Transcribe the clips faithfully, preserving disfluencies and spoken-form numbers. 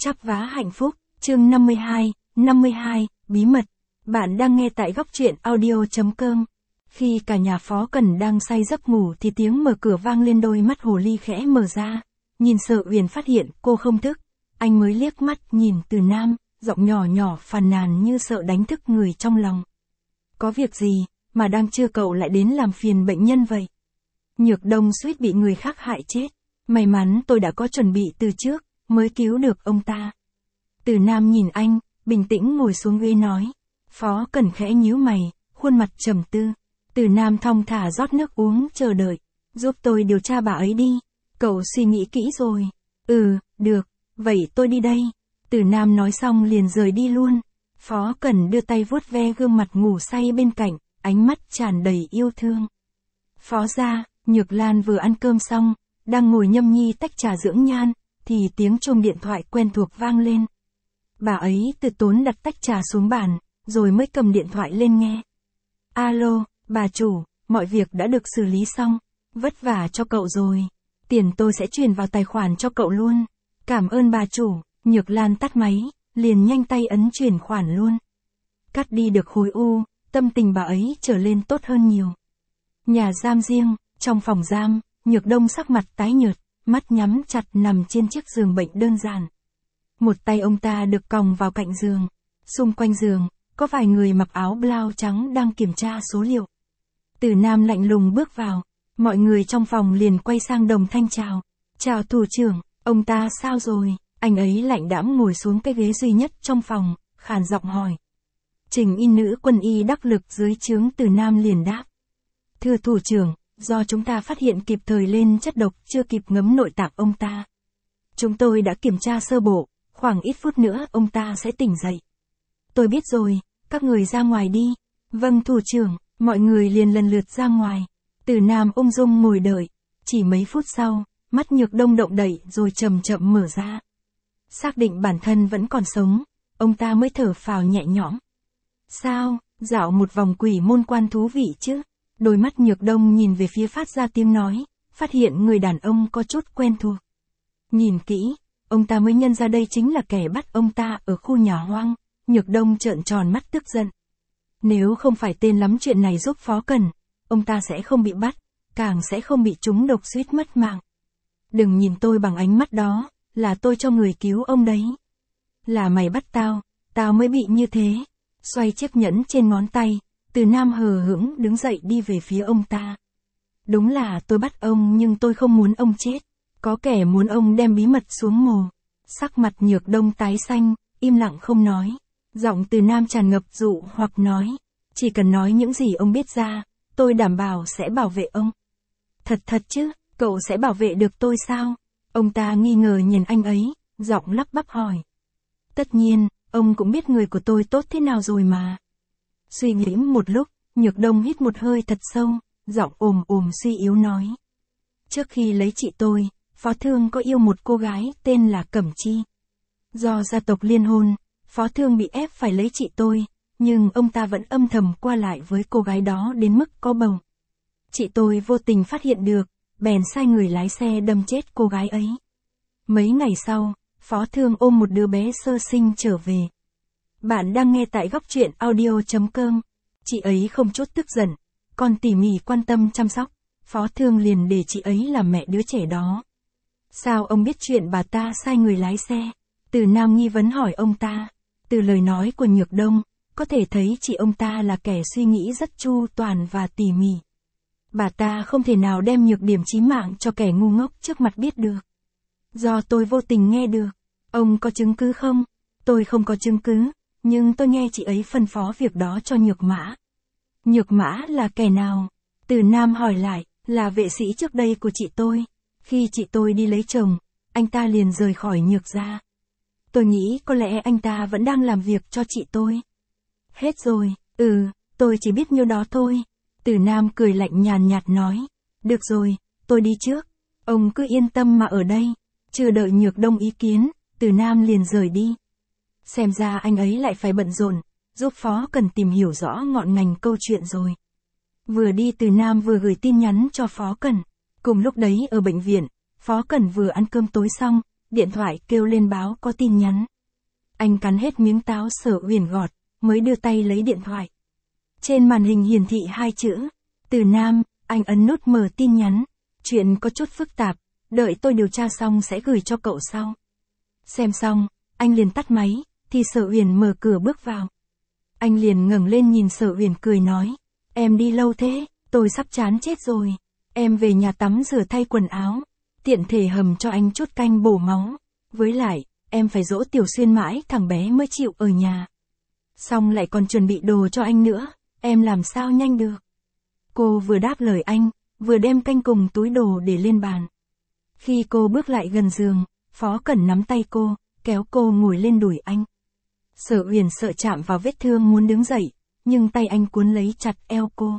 Chắp vá hạnh phúc, chương năm mươi hai, năm mươi hai, bí mật. Bạn đang nghe tại góc truyện audio.com. Khi cả nhà Phó Cẩn đang say giấc ngủ thì tiếng mở cửa vang lên, đôi mắt hồ ly khẽ mở ra. Nhìn Sợ Uyển phát hiện cô không thức, anh mới liếc mắt nhìn Từ Nam, giọng nhỏ nhỏ phàn nàn như sợ đánh thức người trong lòng. Có việc gì mà đang trưa cậu lại đến làm phiền bệnh nhân vậy? Nhược Đông suýt bị người khác hại chết. May mắn tôi đã có chuẩn bị từ trước, mới cứu được ông ta. Từ Nam nhìn anh, bình tĩnh ngồi xuống ghế nói. Phó Cẩn khẽ nhíu mày, khuôn mặt trầm tư. Từ Nam thong thả rót nước uống chờ đợi. Giúp tôi điều tra bà ấy đi. Cậu suy nghĩ kỹ rồi. Ừ, được, vậy tôi đi đây. Từ Nam nói xong liền rời đi luôn. Phó Cẩn đưa tay vuốt ve gương mặt ngủ say bên cạnh, ánh mắt tràn đầy yêu thương. Phó gia, Nhược Lan vừa ăn cơm xong, đang ngồi nhâm nhi tách trà dưỡng nhan, thì tiếng chuông điện thoại quen thuộc vang lên. Bà ấy từ tốn đặt tách trà xuống bàn, rồi mới cầm điện thoại lên nghe. Alo, bà chủ, mọi việc đã được xử lý xong, vất vả cho cậu rồi. Tiền tôi sẽ chuyển vào tài khoản cho cậu luôn. Cảm ơn bà chủ. Nhược Lan tắt máy, liền nhanh tay ấn chuyển khoản luôn. Cắt đi được khối u, tâm tình bà ấy trở lên tốt hơn nhiều. Nhà giam riêng, trong phòng giam, Nhược Đông sắc mặt tái nhợt, mắt nhắm chặt nằm trên chiếc giường bệnh đơn giản. Một tay ông ta được còng vào cạnh giường. Xung quanh giường, có vài người mặc áo blau trắng đang kiểm tra số liệu. Từ Nam lạnh lùng bước vào, mọi người trong phòng liền quay sang đồng thanh chào. Chào thủ trưởng, ông ta sao rồi? Anh ấy lạnh đãng ngồi xuống cái ghế duy nhất trong phòng, khàn giọng hỏi. Trình y nữ quân y đắc lực dưới trướng Từ Nam liền đáp. Thưa thủ trưởng, do chúng ta phát hiện kịp thời lên chất độc chưa kịp ngấm nội tạng ông ta. Chúng tôi đã kiểm tra sơ bộ, khoảng ít phút nữa ông ta sẽ tỉnh dậy. Tôi biết rồi, các người ra ngoài đi. Vâng thủ trưởng, mọi người liền lần lượt ra ngoài. Từ Nam ung dung ngồi đợi, chỉ mấy phút sau, mắt Nhược Đông động đậy rồi chậm chậm mở ra. Xác định bản thân vẫn còn sống, ông ta mới thở phào nhẹ nhõm. Sao, dạo một vòng quỷ môn quan thú vị chứ? Đôi mắt Nhược Đông nhìn về phía phát ra tiếng nói, phát hiện người đàn ông có chút quen thuộc. Nhìn kỹ, ông ta mới nhận ra đây chính là kẻ bắt ông ta ở khu nhà hoang. Nhược Đông trợn tròn mắt tức giận. Nếu không phải tên lắm chuyện này giúp Phó Cẩn, ông ta sẽ không bị bắt, càng sẽ không bị trúng độc suýt mất mạng. Đừng nhìn tôi bằng ánh mắt đó, là tôi cho người cứu ông đấy. Là mày bắt tao, tao mới bị như thế. Xoay chiếc nhẫn trên ngón tay, Từ Nam hờ hững đứng dậy đi về phía ông ta. Đúng là tôi bắt ông nhưng tôi không muốn ông chết. Có kẻ muốn ông đem bí mật xuống mồ. Sắc mặt Nhược Đông tái xanh, im lặng không nói. Giọng Từ Nam tràn ngập dụ hoặc nói. Chỉ cần nói những gì ông biết ra, tôi đảm bảo sẽ bảo vệ ông. Thật thật chứ, cậu sẽ bảo vệ được tôi sao? Ông ta nghi ngờ nhìn anh ấy, giọng lắp bắp hỏi. Tất nhiên, ông cũng biết người của tôi tốt thế nào rồi mà. Suy nghĩ một lúc, Nhược Đông hít một hơi thật sâu, giọng ồm ồm suy yếu nói. Trước khi lấy chị tôi, Phó Thương có yêu một cô gái tên là Cẩm Chi. Do gia tộc liên hôn, Phó Thương bị ép phải lấy chị tôi, nhưng ông ta vẫn âm thầm qua lại với cô gái đó đến mức có bầu. Chị tôi vô tình phát hiện được, bèn sai người lái xe đâm chết cô gái ấy. Mấy ngày sau, Phó Thương ôm một đứa bé sơ sinh trở về. Bạn đang nghe tại góc truyện audio.com. Chị ấy không chút tức giận, còn tỉ mỉ quan tâm chăm sóc. Phó Thương liền để chị ấy làm mẹ đứa trẻ đó. Sao ông biết chuyện bà ta sai người lái xe? Từ Nam nghi vấn hỏi ông ta. Từ lời nói của Nhược Đông, có thể thấy chị ông ta là kẻ suy nghĩ rất chu toàn và tỉ mỉ. Bà ta không thể nào đem nhược điểm chí mạng cho kẻ ngu ngốc trước mặt biết được. Do tôi vô tình nghe được. Ông có chứng cứ không? Tôi không có chứng cứ, nhưng tôi nghe chị ấy phân phó việc đó cho Nhược Mã. Nhược Mã là kẻ nào? Từ Nam hỏi lại, là vệ sĩ trước đây của chị tôi. Khi chị tôi đi lấy chồng, anh ta liền rời khỏi Nhược gia. Tôi nghĩ có lẽ anh ta vẫn đang làm việc cho chị tôi. Hết rồi, ừ, tôi chỉ biết nhiêu đó thôi. Từ Nam cười lạnh nhàn nhạt nói. Được rồi, tôi đi trước. Ông cứ yên tâm mà ở đây. Chưa đợi Nhược Đông ý kiến, Từ Nam liền rời đi. Xem ra anh ấy lại phải bận rộn, giúp Phó Cẩn tìm hiểu rõ ngọn ngành câu chuyện rồi. Vừa đi Từ Nam vừa gửi tin nhắn cho Phó Cẩn. Cùng lúc đấy ở bệnh viện, Phó Cẩn vừa ăn cơm tối xong, điện thoại kêu lên báo có tin nhắn. Anh cắn hết miếng táo Sở Uyển gọt, mới đưa tay lấy điện thoại. Trên màn hình hiển thị hai chữ, từ Nam, anh ấn nút mở tin nhắn. Chuyện có chút phức tạp, đợi tôi điều tra xong sẽ gửi cho cậu sau. Xem xong, anh liền tắt máy, thì Sở Uyển mở cửa bước vào. Anh liền ngẩng lên nhìn Sở Uyển cười nói, em đi lâu thế, tôi sắp chán chết rồi. Em về nhà tắm rửa thay quần áo, tiện thể hầm cho anh chút canh bổ máu. Với lại, em phải dỗ Tiểu Xuyên mãi thằng bé mới chịu ở nhà. Xong lại còn chuẩn bị đồ cho anh nữa, em làm sao nhanh được. Cô vừa đáp lời anh, vừa đem canh cùng túi đồ để lên bàn. Khi cô bước lại gần giường, Phó Cẩn nắm tay cô, kéo cô ngồi lên đùi anh. Sở Uyển sợ chạm vào vết thương muốn đứng dậy, nhưng tay anh cuốn lấy chặt eo cô.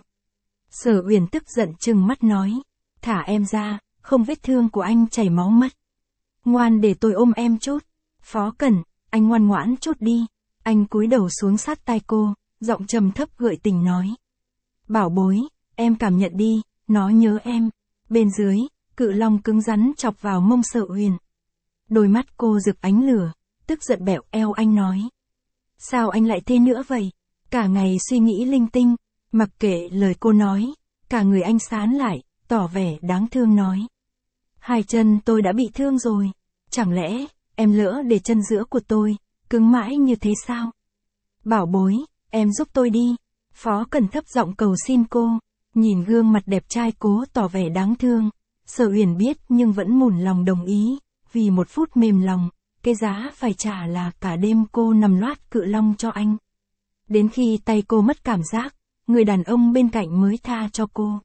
Sở Uyển tức giận trừng mắt nói, thả em ra, không vết thương của anh chảy máu mất. Ngoan để tôi ôm em chút. Phó Cẩn, anh ngoan ngoãn chút đi. Anh cúi đầu xuống sát tai cô, giọng trầm thấp gợi tình nói. Bảo bối, em cảm nhận đi, nó nhớ em. Bên dưới, cự long cứng rắn chọc vào mông Sở Uyển. Đôi mắt cô rực ánh lửa, tức giận bẹo eo anh nói. Sao anh lại thế nữa vậy? Cả ngày suy nghĩ linh tinh, mặc kệ lời cô nói, cả người anh sán lại, tỏ vẻ đáng thương nói. Hai chân tôi đã bị thương rồi, chẳng lẽ, em lỡ để chân giữa của tôi, cứng mãi như thế sao? Bảo bối, em giúp tôi đi. Phó Cẩn thấp giọng cầu xin cô, nhìn gương mặt đẹp trai cố tỏ vẻ đáng thương. Sở Uyển biết nhưng vẫn mủn lòng đồng ý, vì một phút mềm lòng, cái giá phải trả là cả đêm cô nằm loát cự long cho anh. Đến khi tay cô mất cảm giác, người đàn ông bên cạnh mới tha cho cô.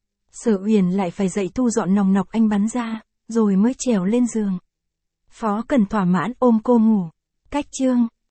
Sở Uyển lại phải dậy thu dọn nòng nọc anh bắn ra, rồi mới trèo lên giường. Phó Cẩn thỏa mãn ôm cô ngủ. Cách chương